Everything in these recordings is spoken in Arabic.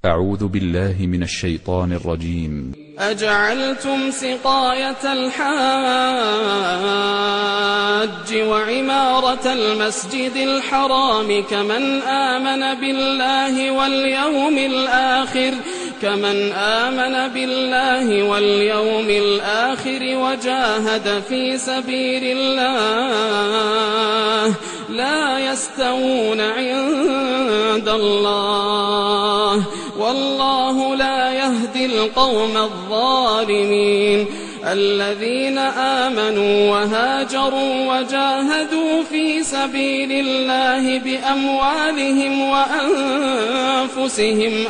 أعوذ بالله من الشيطان الرجيم. أجعلتم سقاية الحاج وعمارة المسجد الحرام كمن آمن بالله واليوم الآخر وجاهد في سبيل الله لا يستوون عند الله والله لا يهدي القوم الظالمين. الذين آمنوا وهاجروا وجاهدوا في سبيل الله بأموالهم وأنفسهم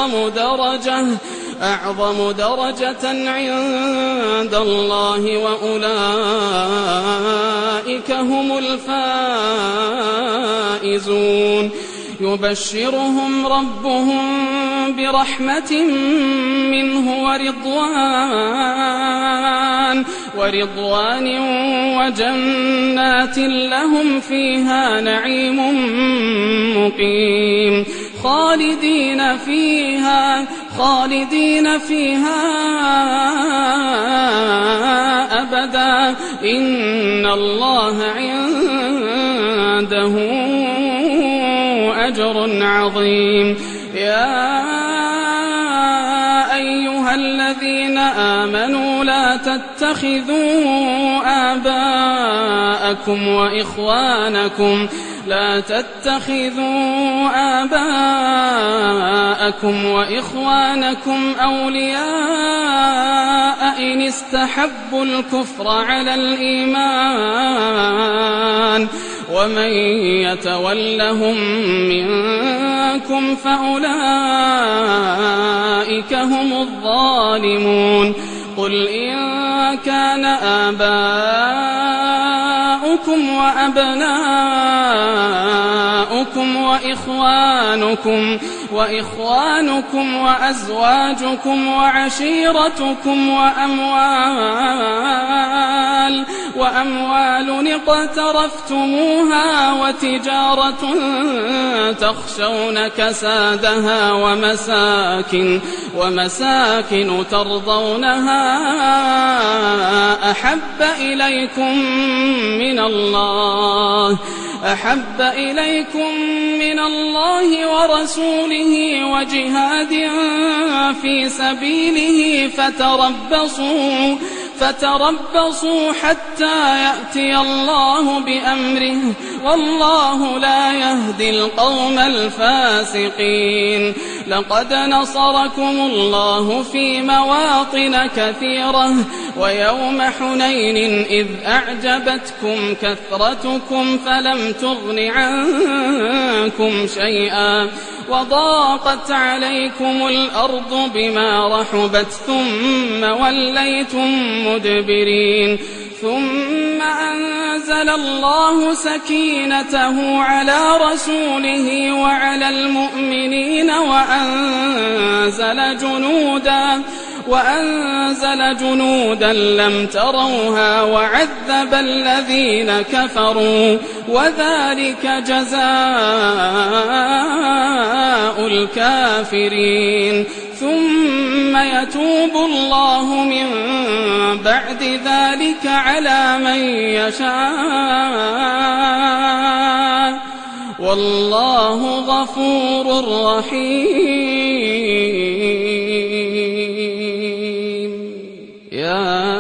أعظم درجة عند الله وأولئك هم الفائزون. يبشرهم ربهم برحمة منه ورضوان وجنات لهم فيها نعيم مقيم خالدين فيها أبدا إن الله عنده أجر عظيم. يا أيها الذين آمنوا لا تتخذوا آباءكم وإخوانكم أولياء إن استحبوا الكفر على الإيمان ومن يتولهم منكم فأولئك هم الظالمون. قل إن كان آباؤكم وأبناؤكم وإخوانكم وأزواجكم وعشيرتكم وأموال اقترفتموها وتجارة تخشون كسادها ومساكن ترضونها أحب إليكم من الله ورسوله وجهاد في سبيله فتربصوا حتى يأتي الله بأمره والله لا يهدي القوم الفاسقين. لقد نصركم الله في مواطن كثيرة ويوم حنين إذ أعجبتكم كثرتكم فلم تغن عنكم شيئا وضاقت عليكم الأرض بما رحبت ثم وليتم مدبرين. ثم أنزل الله سكينته على رسوله وعلى المؤمنين وأنزل جنودا لم تروها وعذب الذين كفروا وذلك جزاء الكافرين. ثم يتوب الله من بعد ذلك على من يشاء والله غفور رحيم. يا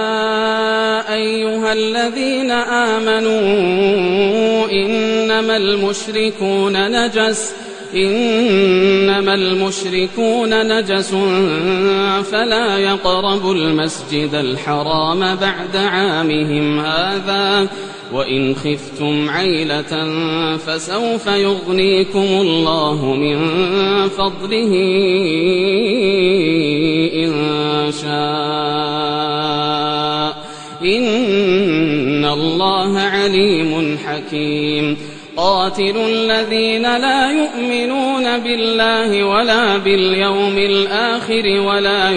أيها الذين آمنوا إنما المشركون نجس فلا يقربوا المسجد الحرام بعد عامهم هذا وإن خفتم عيلة فسوف يغنيكم الله من فضله إن شاء إن الله عليم حكيم. قاتلوا الذين لا يؤمنون بالله ولا باليوم الآخر ولا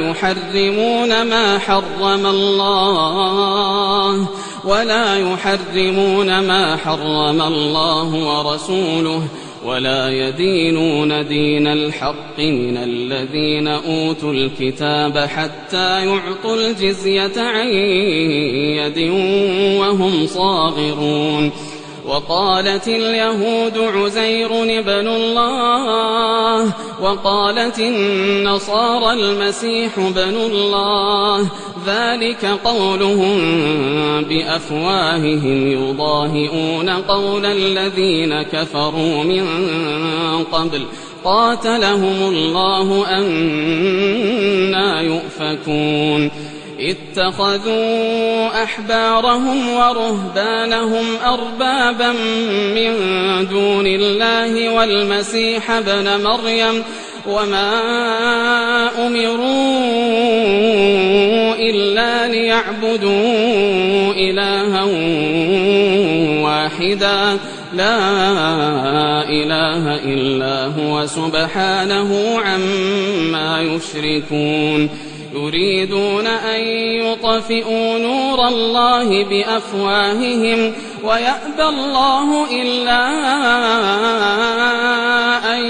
يحرمون ما حرم الله ورسوله ولا يدينون دين الحق بالحق من الذين أوتوا الكتاب حتى يعطوا الجزية عن يد وهم صاغرون. وقالت اليهود عزير ابن الله وقالت النصارى المسيح ابن الله، ذلك قولهم بأفواههم يضاهئون قول الذين كفروا من قبل قاتلهم الله أنى يؤفكون. اتخذوا أحبارهم ورهبانهم أربابا من دون الله والمسيح ابن مريم وما أمروا إلا ليعبدوا إلها واحدا لا إله إلا هو سبحانه عما يشركون. يريدون أن يطفئوا نور الله بأفواههم ويأبى الله إلا أن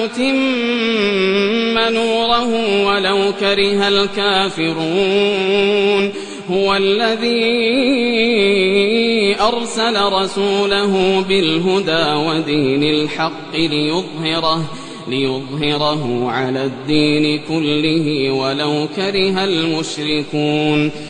يتم نوره ولو كره الكافرون. هو الذي أرسل رسوله بالهدى ودين الحق ليظهره على الدين كله ولو كره المشركون.